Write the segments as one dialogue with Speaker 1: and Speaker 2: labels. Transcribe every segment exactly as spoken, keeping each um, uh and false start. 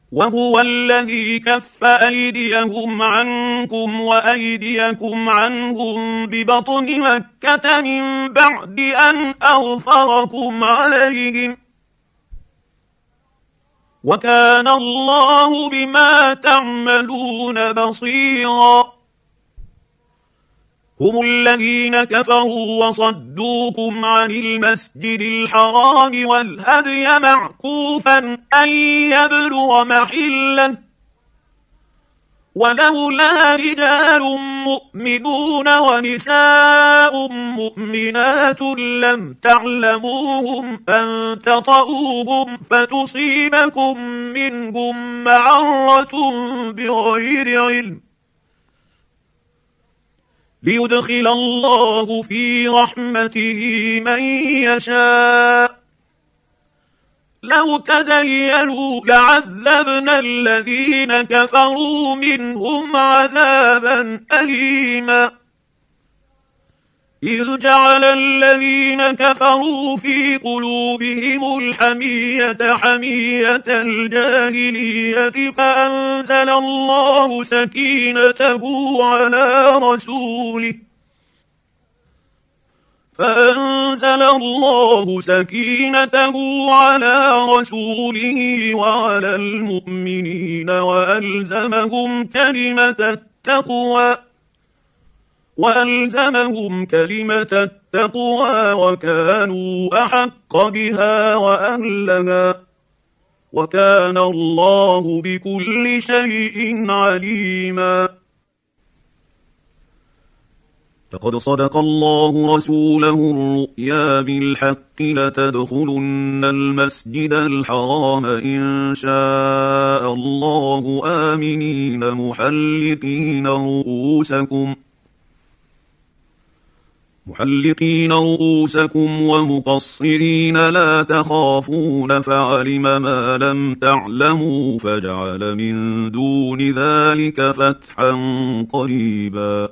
Speaker 1: وهو الذي كف أيديهم عنكم وأيديكم عنهم ببطن مكة من بعد أن أظفركم عليهم، وكان الله بما تعملون بصيرا. هم الذين كفروا وصدوكم عن المسجد الحرام والهدي معكوفا أن يبلغ محله، ولولا رجال مؤمنون ونساء مؤمنات لم تعلموهم أن تطؤوهم فتصيبكم منهم معرة بغير علم، ليدخل الله في رحمته من يشاء. لو تزيلوا لعذبنا الذين كفروا منهم عذابا أليما، إذ جعل الذين كفروا في قلوبهم الحمية حمية الجاهلية فأنزل الله سكينته على رسوله فأنزل الله سكينته على رسوله وعلى المؤمنين وألزمهم كلمة التقوى وألزمهم كلمة التقوى وكانوا أحق بها وأهلها، وكان الله بكل شيء عليما. لقد صدق الله رسوله الرؤيا بالحق لتدخلن المسجد الحرام إن شاء الله آمنين محلقين رؤوسكم محلقين رؤوسكم ومقصرين لا تخافون فعلم ما لم تعلموا فجعل من دون ذلك فتحا قريبا.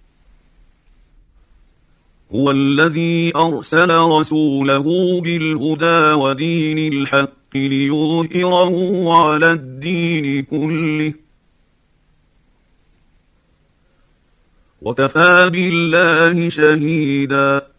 Speaker 1: هو الذي أرسل رسوله بالهدى ودين الحق ليظهره على الدين كله، وكفى بالله شهيدا.